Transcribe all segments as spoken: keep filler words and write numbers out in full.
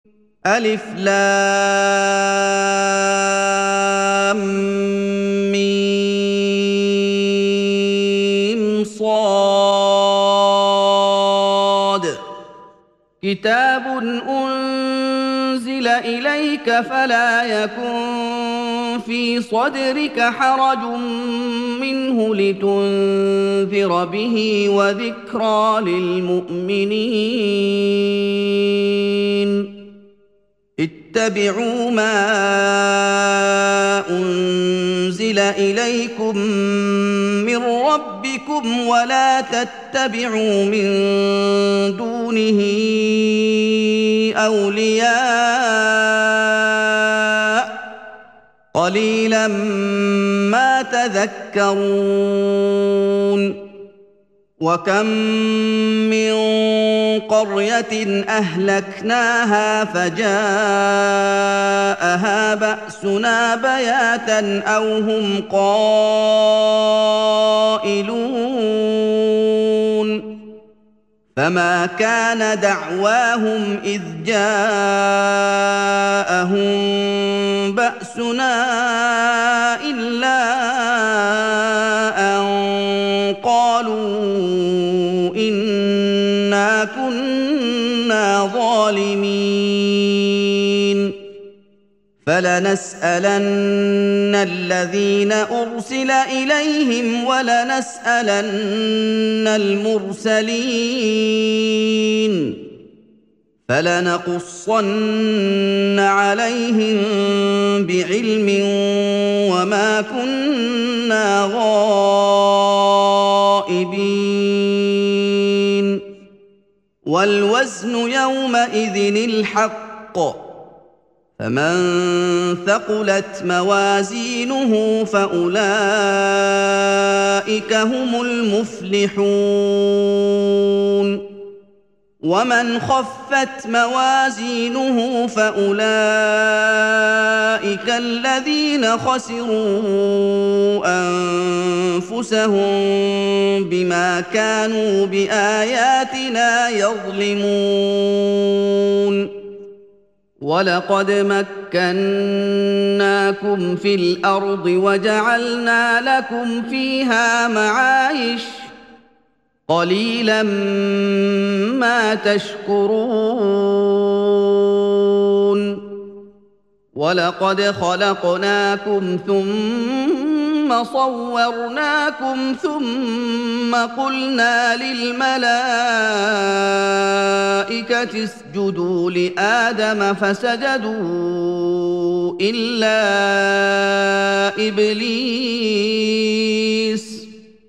ألف لام ميم صاد كتاب أنزل إليك فلا يكن في صدرك حرج منه لتنذر به وذكرى للمؤمنين اتبعوا ما أنزل إليكم من ربكم ولا تتبعوا من دونه أولياء قليلا ما تذكرون وكم من قرية أهلكناها فجاءها بأسنا بياتا أو هم قائلون فما كان دعواهم إذ جاءهم بأسنا إلا أن قالوا إنا كنا ظالمين فلنسألن الذين أرسل إليهم ولنسألن المرسلين فلنقصن عليهم بعلم وما كنا غائبين والوزن يومئذ الحق فمن ثقلت موازينه فأولئك هم المفلحون ومن خفت موازينه فأولئك الذين خسروا أنفسهم بما كانوا بآياتنا يظلمون ولقد مكناكم في الأرض وجعلنا لكم فيها معايش قليلا ما تشكرون ولقد خلقناكم ثم صورناكم ثم قلنا للملائكة اسجدوا لآدم فسجدوا إلا إبليس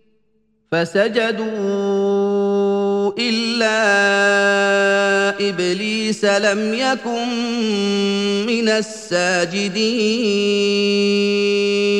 فسجدوا إلا إبليس لم يكن من الساجدين